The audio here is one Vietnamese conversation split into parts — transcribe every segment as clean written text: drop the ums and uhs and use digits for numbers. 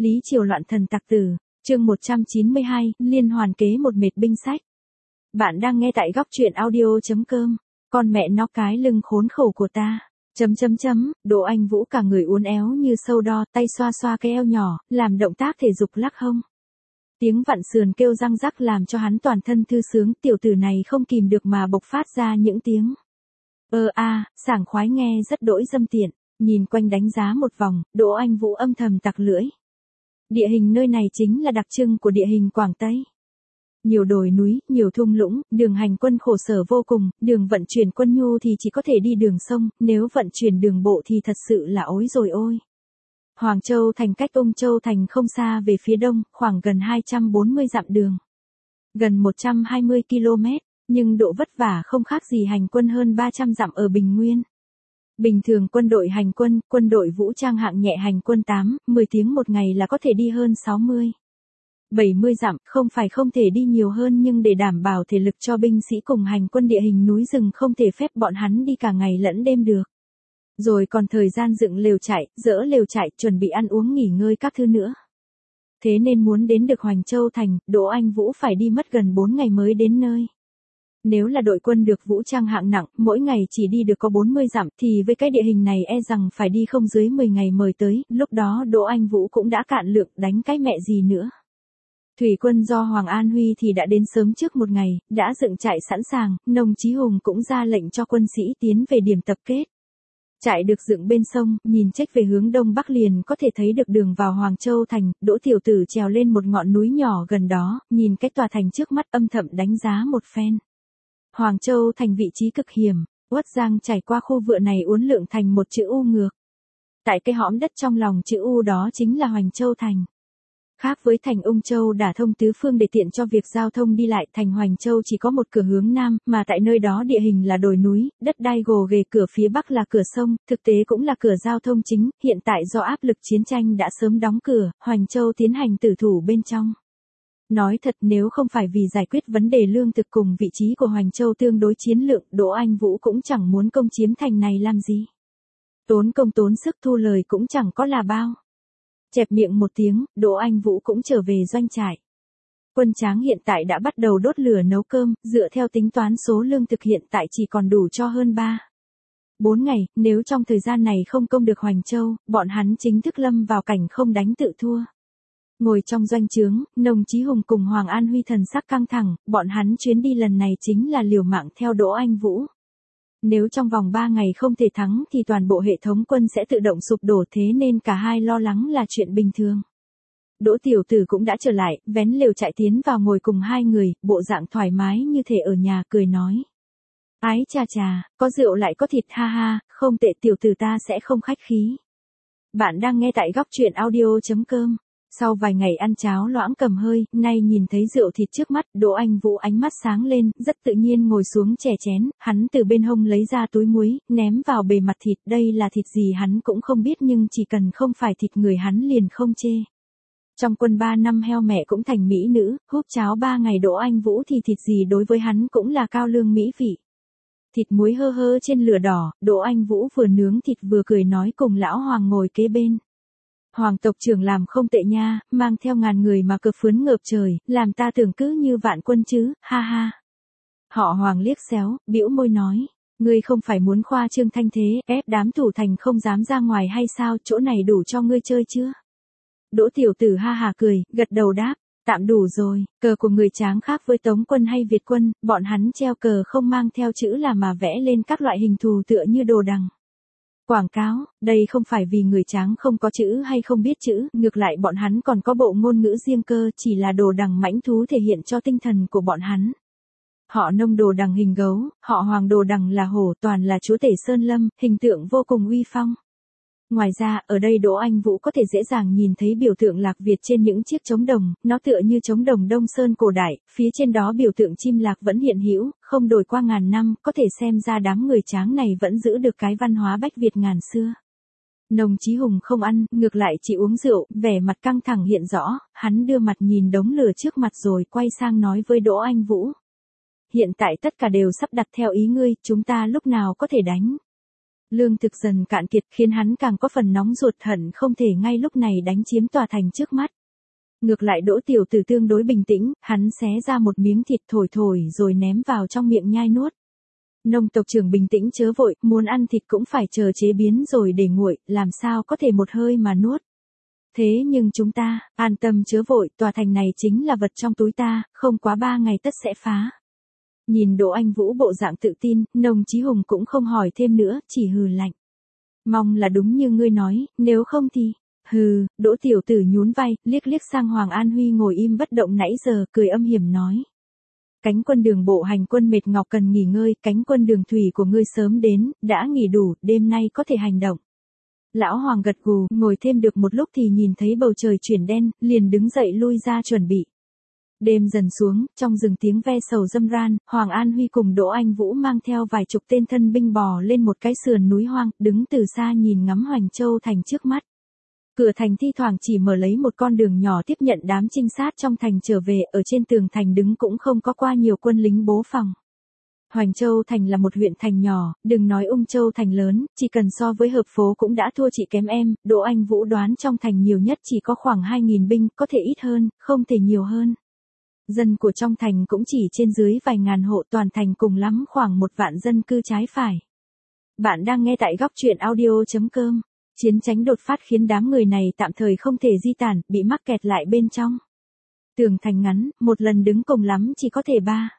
Lý Triều loạn thần tặc tử, chương 192, liên hoàn kế một mệt binh sách. Bạn đang nghe tại góc truyện audio.com, con mẹ nó cái lưng khốn khổ của ta. Đỗ Anh Vũ cả người uốn éo như sâu đo, tay xoa xoa cái eo nhỏ, làm động tác thể dục lắc hông. Tiếng vặn sườn kêu răng rắc làm cho hắn toàn thân thư sướng, tiểu tử này không kìm được mà bộc phát ra những tiếng. Sảng khoái nghe rất đỗi dâm tiện, nhìn quanh đánh giá một vòng, Đỗ Anh Vũ âm thầm tặc lưỡi. Địa hình nơi này chính là đặc trưng của địa hình Quảng Tây. Nhiều đồi núi, nhiều thung lũng, đường hành quân khổ sở vô cùng, đường vận chuyển quân nhu thì chỉ có thể đi đường sông, nếu vận chuyển đường bộ thì thật sự là ối rồi ôi. Hoàng Châu thành cách Ung Châu thành không xa về phía đông, khoảng gần 240 dặm đường. Gần 120 km, nhưng độ vất vả không khác gì hành quân hơn 300 dặm ở Bình Nguyên. Bình thường quân đội hành quân, quân đội vũ trang hạng nhẹ hành quân 8-10 tiếng một ngày là có thể đi hơn 60-70 dặm, không phải không thể đi nhiều hơn nhưng để đảm bảo thể lực cho binh sĩ cùng hành quân địa hình núi rừng không thể phép bọn hắn đi cả ngày lẫn đêm được. Rồi còn thời gian dựng lều trại, dỡ lều trại, chuẩn bị ăn uống nghỉ ngơi các thứ nữa. Thế nên muốn đến được Hoành Châu thành, Đỗ Anh Vũ phải đi mất gần 4 ngày mới đến nơi. Nếu là đội quân được vũ trang hạng nặng, mỗi ngày chỉ đi được có 40 dặm thì với cái địa hình này e rằng phải đi không dưới 10 ngày mời tới, lúc đó Đỗ Anh Vũ cũng đã cạn lượng đánh cái mẹ gì nữa. Thủy quân do Hoàng An Huy thì đã đến sớm trước một ngày, đã dựng trại sẵn sàng, Nông Chí Hùng cũng ra lệnh cho quân sĩ tiến về điểm tập kết. Trại được dựng bên sông, nhìn chếch về hướng đông bắc liền có thể thấy được đường vào Hoàng Châu thành, Đỗ tiểu tử trèo lên một ngọn núi nhỏ gần đó, nhìn cái tòa thành trước mắt âm thầm đánh giá một phen. Hoàng Châu thành vị trí cực hiểm, Uất Giang trải qua khu vựa này uốn lượn thành một chữ U ngược. Tại cái hõm đất trong lòng chữ U đó chính là Hoành Châu thành. Khác với thành Ung Châu đả thông tứ phương để tiện cho việc giao thông đi lại, thành Hoành Châu chỉ có một cửa hướng nam, mà tại nơi đó địa hình là đồi núi, đất đai gồ ghề, cửa phía bắc là cửa sông, thực tế cũng là cửa giao thông chính, hiện tại do áp lực chiến tranh đã sớm đóng cửa, Hoành Châu tiến hành tử thủ bên trong. Nói thật nếu không phải vì giải quyết vấn đề lương thực cùng vị trí của Hoành Châu tương đối chiến lược, Đỗ Anh Vũ cũng chẳng muốn công chiếm thành này làm gì. Tốn công tốn sức thu lời cũng chẳng có là bao. Chẹp miệng một tiếng, Đỗ Anh Vũ cũng trở về doanh trại. Quân Tráng hiện tại đã bắt đầu đốt lửa nấu cơm, dựa theo tính toán số lương thực hiện tại chỉ còn đủ cho hơn 3-4 ngày, nếu trong thời gian này không công được Hoành Châu, bọn hắn chính thức lâm vào cảnh không đánh tự thua. Ngồi trong doanh trướng, Nông Chí Hùng cùng Hoàng An Huy thần sắc căng thẳng, bọn hắn chuyến đi lần này chính là liều mạng theo Đỗ Anh Vũ. Nếu trong vòng 3 ngày không thể thắng thì toàn bộ hệ thống quân sẽ tự động sụp đổ, thế nên cả hai lo lắng là chuyện bình thường. Đỗ tiểu tử cũng đã trở lại, vén lều trại tiến vào ngồi cùng hai người, bộ dạng thoải mái như thể ở nhà, cười nói. Ái chà chà, có rượu lại có thịt, ha ha, không tệ, tiểu tử ta sẽ không khách khí. Bạn đang nghe tại góc truyện audio.com. Sau vài ngày ăn cháo loãng cầm hơi, nay nhìn thấy rượu thịt trước mắt, Đỗ Anh Vũ ánh mắt sáng lên, rất tự nhiên ngồi xuống chè chén, hắn từ bên hông lấy ra túi muối, ném vào bề mặt thịt, đây là thịt gì hắn cũng không biết nhưng chỉ cần không phải thịt người hắn liền không chê. Trong quân 3 năm heo mẹ cũng thành mỹ nữ, húp cháo 3 ngày Đỗ Anh Vũ thì thịt gì đối với hắn cũng là cao lương mỹ vị. Thịt muối hơ hơ trên lửa đỏ, Đỗ Anh Vũ vừa nướng thịt vừa cười nói cùng lão Hoàng ngồi kế bên. Hoàng tộc trưởng làm không tệ nha, mang theo ngàn người mà cờ phướn ngợp trời, làm ta tưởng cứ như vạn quân chứ, ha ha. Họ Hoàng liếc xéo, bĩu môi nói, ngươi không phải muốn khoa trương thanh thế, ép đám thủ thành không dám ra ngoài hay sao, chỗ này đủ cho ngươi chơi chưa? Đỗ tiểu tử ha hà cười, gật đầu đáp, tạm đủ rồi, cờ của người Tráng khác với Tống quân hay Việt quân, bọn hắn treo cờ không mang theo chữ là mà vẽ lên các loại hình thù tựa như đồ đằng. Quảng cáo, đây không phải vì người Tráng không có chữ hay không biết chữ, ngược lại bọn hắn còn có bộ ngôn ngữ riêng cơ, chỉ là đồ đằng mãnh thú thể hiện cho tinh thần của bọn hắn. Họ Nông đồ đằng hình gấu, họ Hoàng đồ đằng là hổ, toàn là chúa tể sơn lâm, hình tượng vô cùng uy phong. Ngoài ra, ở đây Đỗ Anh Vũ có thể dễ dàng nhìn thấy biểu tượng lạc Việt trên những chiếc trống đồng, nó tựa như trống đồng Đông Sơn cổ đại, phía trên đó biểu tượng chim lạc vẫn hiện hữu, không đổi qua ngàn năm, có thể xem ra đám người Tráng này vẫn giữ được cái văn hóa Bách Việt ngàn xưa. Nông Chí Hùng không ăn, ngược lại chỉ uống rượu, vẻ mặt căng thẳng hiện rõ, hắn đưa mặt nhìn đống lửa trước mặt rồi quay sang nói với Đỗ Anh Vũ. Hiện tại tất cả đều sắp đặt theo ý ngươi, chúng ta lúc nào có thể đánh? Lương thực dần cạn kiệt khiến hắn càng có phần nóng ruột hận không thể ngay lúc này đánh chiếm tòa thành trước mắt. Ngược lại Đỗ Tiểu Tử tương đối bình tĩnh, hắn xé ra một miếng thịt thổi thổi rồi ném vào trong miệng nhai nuốt. Nông tộc trưởng bình tĩnh chớ vội, muốn ăn thịt cũng phải chờ chế biến rồi để nguội, làm sao có thể một hơi mà nuốt. Thế nhưng chúng ta, an tâm chớ vội, tòa thành này chính là vật trong túi ta, không quá 3 ngày tất sẽ phá. Nhìn Đỗ Anh Vũ bộ dạng tự tin, Nông Chí Hùng cũng không hỏi thêm nữa, chỉ hừ lạnh. Mong là đúng như ngươi nói, nếu không thì... Hừ, Đỗ Tiểu Tử nhún vai, liếc liếc sang Hoàng An Huy ngồi im bất động nãy giờ, cười âm hiểm nói. Cánh quân đường bộ hành quân mệt ngọc cần nghỉ ngơi, cánh quân đường thủy của ngươi sớm đến, đã nghỉ đủ, đêm nay có thể hành động. Lão Hoàng gật gù, ngồi thêm được một lúc thì nhìn thấy bầu trời chuyển đen, liền đứng dậy lui ra chuẩn bị. Đêm dần xuống, trong rừng tiếng ve sầu râm ran, Hoàng An Huy cùng Đỗ Anh Vũ mang theo vài chục tên thân binh bò lên một cái sườn núi hoang, đứng từ xa nhìn ngắm Hoành Châu thành trước mắt. Cửa thành thi thoảng chỉ mở lấy một con đường nhỏ tiếp nhận đám trinh sát trong thành trở về, ở trên tường thành đứng cũng không có qua nhiều quân lính bố phòng. Hoành Châu thành là một huyện thành nhỏ, đừng nói Ung Châu thành lớn, chỉ cần so với Hợp Phố cũng đã thua chị kém em, Đỗ Anh Vũ đoán trong thành nhiều nhất chỉ có khoảng 2.000 binh, có thể ít hơn, không thể nhiều hơn. Dân của trong thành cũng chỉ trên dưới vài ngàn hộ, toàn thành cùng lắm khoảng 1 vạn dân cư trái phải. Bạn đang nghe tại góc truyện audio.com. Chiến tranh đột phát khiến đám người này tạm thời không thể di tản, bị mắc kẹt lại bên trong. Tường thành ngắn, một lần đứng cùng lắm chỉ có thể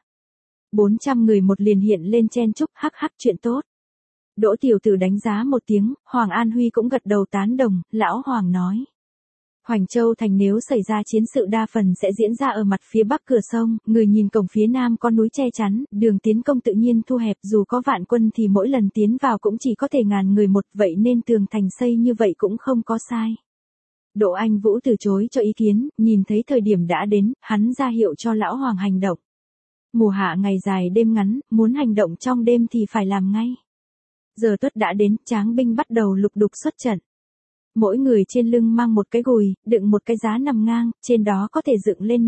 400 người một liền hiện lên chen chúc, hắc hắc chuyện tốt. Đỗ Tiểu Tử đánh giá một tiếng, Hoàng An Huy cũng gật đầu tán đồng, lão Hoàng nói. Hoành Châu thành nếu xảy ra chiến sự đa phần sẽ diễn ra ở mặt phía bắc cửa sông, người nhìn cổng phía nam có núi che chắn, đường tiến công tự nhiên thu hẹp, dù có vạn quân thì mỗi lần tiến vào cũng chỉ có thể ngàn người một, vậy nên tường thành xây như vậy cũng không có sai. Đỗ Anh Vũ từ chối cho ý kiến, nhìn thấy thời điểm đã đến, hắn ra hiệu cho lão Hoàng hành động. Mùa hạ ngày dài đêm ngắn, muốn hành động trong đêm thì phải làm ngay. Giờ tuất đã đến, tráng binh bắt đầu lục đục xuất trận. Mỗi người trên lưng mang một cái gùi, đựng một cái giá nằm ngang, trên đó có thể dựng lên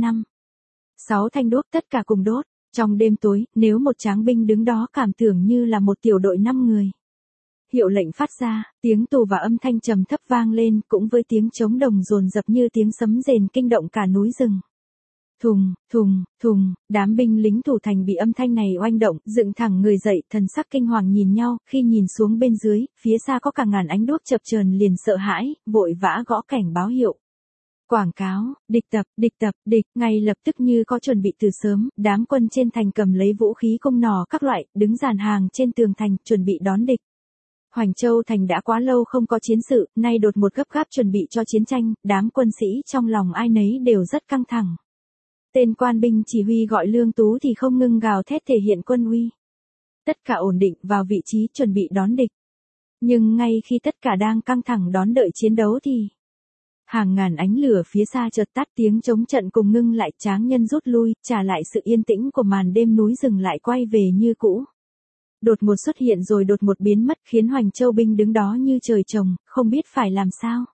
5-6 thanh đuốc tất cả cùng đốt. Trong đêm tối, nếu một tráng binh đứng đó cảm tưởng như là một tiểu đội 5 người. Hiệu lệnh phát ra, tiếng tù và âm thanh trầm thấp vang lên, cũng với tiếng trống đồng dồn dập như tiếng sấm rền kinh động cả núi rừng. Thùng, thùng, thùng, đám binh lính thủ thành bị âm thanh này oanh động, dựng thẳng người dậy, thần sắc kinh hoàng nhìn nhau, khi nhìn xuống bên dưới, phía xa có cả ngàn ánh đuốc chập chờn liền sợ hãi, vội vã gõ cảnh báo hiệu. Quảng cáo, địch tập, địch, ngay lập tức như có chuẩn bị từ sớm, đám quân trên thành cầm lấy vũ khí cung nỏ các loại, đứng dàn hàng trên tường thành, chuẩn bị đón địch. Hoành Châu thành đã quá lâu không có chiến sự, nay đột một gấp gáp chuẩn bị cho chiến tranh, đám quân sĩ trong lòng ai nấy đều rất căng thẳng. Tên quan binh chỉ huy gọi Lương Tú thì không ngưng gào thét thể hiện quân uy. Tất cả ổn định vào vị trí chuẩn bị đón địch. Nhưng ngay khi tất cả đang căng thẳng đón đợi chiến đấu thì hàng ngàn ánh lửa phía xa chợt tắt, tiếng chống trận cùng ngưng lại, tráng nhân rút lui, trả lại sự yên tĩnh của màn đêm, núi rừng lại quay về như cũ. Đột ngột xuất hiện rồi đột ngột biến mất, khiến Hoành Châu binh đứng đó như trời trồng, không biết phải làm sao.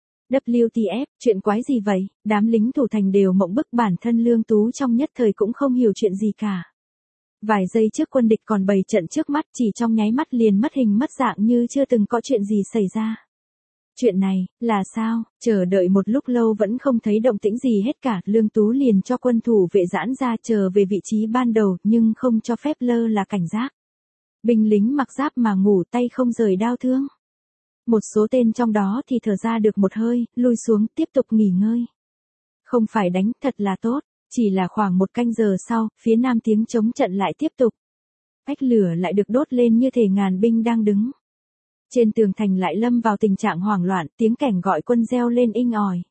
WTF, chuyện quái gì vậy? Đám lính thủ thành đều mộng bức, bản thân Lương Tú trong nhất thời cũng không hiểu chuyện gì cả. Vài giây trước quân địch còn bày trận trước mắt, chỉ trong nháy mắt liền mất hình mất dạng như chưa từng có chuyện gì xảy ra. Chuyện này, là sao? Chờ đợi một lúc lâu vẫn không thấy động tĩnh gì hết cả, Lương Tú liền cho quân thủ vệ giãn ra chờ về vị trí ban đầu, nhưng không cho phép lơ là cảnh giác. Binh lính mặc giáp mà ngủ, tay không rời đao thương. Một số tên trong đó thì thở ra được một hơi, lui xuống, tiếp tục nghỉ ngơi. Không phải đánh, thật là tốt, chỉ là khoảng 1 canh giờ sau, phía nam tiếng chống trận lại tiếp tục. Ách lửa lại được đốt lên như thể ngàn binh đang đứng. Trên tường thành lại lâm vào tình trạng hoảng loạn, tiếng kèn gọi quân reo lên inh ỏi.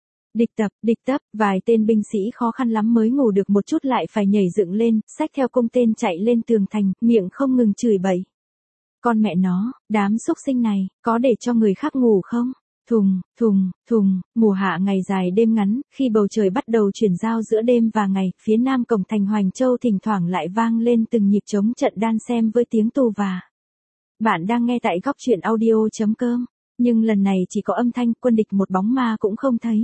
Địch tập, vài tên binh sĩ khó khăn lắm mới ngủ được một chút lại phải nhảy dựng lên, xách theo cung tên chạy lên tường thành, miệng không ngừng chửi bậy. Con mẹ nó, đám xúc sinh này, có để cho người khác ngủ không? Thùng, thùng, thùng, mùa hạ ngày dài đêm ngắn, khi bầu trời bắt đầu chuyển giao giữa đêm và ngày, phía nam cổng thành Hoành Châu thỉnh thoảng lại vang lên từng nhịp trống trận đan xen với tiếng tù và. Bạn đang nghe tại góc truyện audio.com, nhưng lần này chỉ có âm thanh, quân địch một bóng ma cũng không thấy.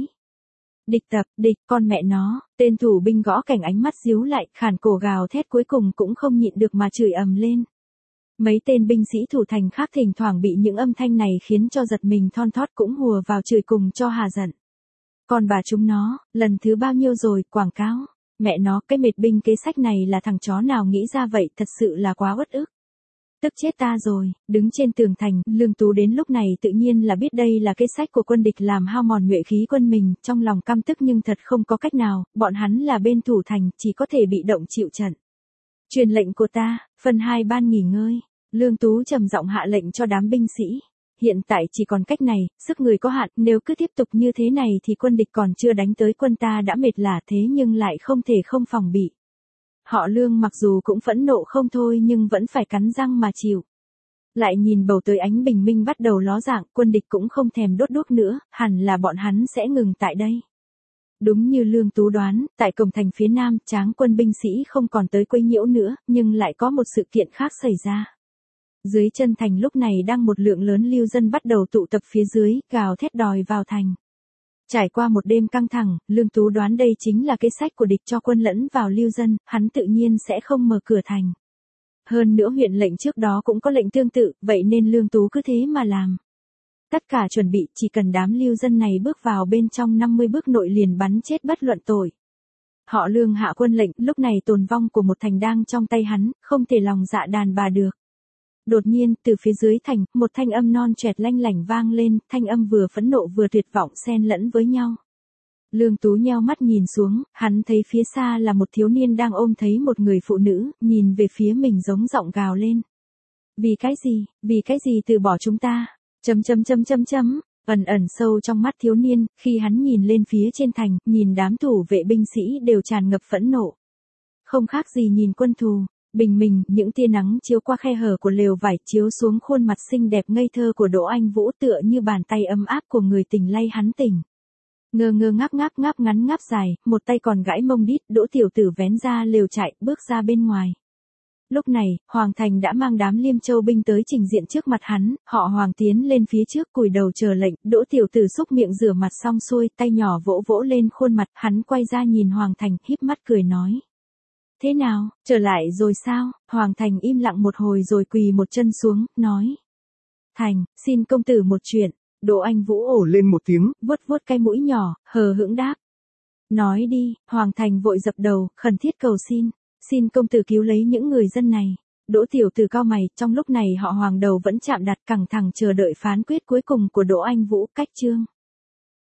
Địch, con mẹ nó, tên thủ binh gõ cảnh ánh mắt díu lại, khản cổ gào thét cuối cùng cũng không nhịn được mà chửi ầm lên. Mấy tên binh sĩ thủ thành khác thỉnh thoảng bị những âm thanh này khiến cho giật mình thon thót cũng hùa vào chửi cùng cho hà giận. Còn bà chúng nó, lần thứ bao nhiêu rồi, quảng cáo. Mẹ nó, cái mệt binh kế sách này là thằng chó nào nghĩ ra vậy, thật sự là quá uất ức. Tức chết ta rồi, đứng trên tường thành, Lương Tú đến lúc này tự nhiên là biết đây là kế sách của quân địch làm hao mòn nhuệ khí quân mình, trong lòng căm tức nhưng thật không có cách nào, bọn hắn là bên thủ thành, chỉ có thể bị động chịu trận. Truyền lệnh của ta, phần 2 ban nghỉ ngơi, Lương Tú trầm giọng hạ lệnh cho đám binh sĩ. Hiện tại chỉ còn cách này, sức người có hạn, nếu cứ tiếp tục như thế này thì quân địch còn chưa đánh tới quân ta đã mệt lả thế nhưng lại không thể không phòng bị. Họ Lương mặc dù cũng phẫn nộ không thôi nhưng vẫn phải cắn răng mà chịu. Lại nhìn bầu tới ánh bình minh bắt đầu ló dạng, quân địch cũng không thèm đốt đuốc nữa, hẳn là bọn hắn sẽ ngừng tại đây. Đúng như Lương Tú đoán, tại cổng thành phía nam, tráng quân binh sĩ không còn tới quấy nhiễu nữa, nhưng lại có một sự kiện khác xảy ra. Dưới chân thành lúc này đang một lượng lớn lưu dân bắt đầu tụ tập phía dưới, gào thét đòi vào thành. Trải qua một đêm căng thẳng, Lương Tú đoán đây chính là kế sách của địch cho quân lẫn vào lưu dân, hắn tự nhiên sẽ không mở cửa thành. Hơn nữa huyện lệnh trước đó cũng có lệnh tương tự, vậy nên Lương Tú cứ thế mà làm. Tất cả chuẩn bị, chỉ cần đám lưu dân này bước vào bên trong 50 bước nội liền bắn chết bất luận tội. Họ Lương hạ quân lệnh, lúc này tồn vong của một thành đang trong tay hắn, không thể lòng dạ đàn bà được. Đột nhiên, từ phía dưới thành, một thanh âm non choẹt lanh lảnh vang lên, thanh âm vừa phẫn nộ vừa tuyệt vọng xen lẫn với nhau. Lương Tú nheo mắt nhìn xuống, hắn thấy phía xa là một thiếu niên đang ôm thấy một người phụ nữ, nhìn về phía mình giống giọng gào lên. Vì cái gì từ bỏ chúng ta? Ẩn ẩn sâu trong mắt thiếu niên, khi hắn nhìn lên phía trên thành, nhìn đám thủ vệ binh sĩ đều tràn ngập phẫn nộ. Không khác gì nhìn quân thù. Bình minh, những tia nắng chiếu qua khe hở của lều vải chiếu xuống khuôn mặt xinh đẹp ngây thơ của Đỗ Anh Vũ tựa như bàn tay ấm áp của người tình lay hắn tỉnh. Ngơ ngơ ngáp ngắn ngáp dài, một tay còn gãi mông đít, Đỗ tiểu tử vén ra lều chạy, bước ra bên ngoài. Lúc này, Hoàng Thành đã mang đám Liêm Châu binh tới trình diện trước mặt hắn, họ Hoàng tiến lên phía trước cúi đầu chờ lệnh, Đỗ tiểu tử xúc miệng rửa mặt xong xuôi, tay nhỏ vỗ vỗ lên khuôn mặt, hắn quay ra nhìn Hoàng Thành, híp mắt cười nói. Thế nào, trở lại rồi sao? Hoàng Thành im lặng một hồi rồi quỳ một chân xuống, nói. Thành, xin công tử một chuyện. Đỗ Anh Vũ ồ lên một tiếng, vuốt vuốt cái mũi nhỏ, hờ hững đáp. Nói đi, Hoàng Thành vội dập đầu, khẩn thiết cầu xin. Xin công tử cứu lấy những người dân này. Đỗ tiểu tử cao mày, trong lúc này họ Hoàng đầu vẫn chạm đặt cẳng thẳng chờ đợi phán quyết cuối cùng của Đỗ Anh Vũ, cách chương.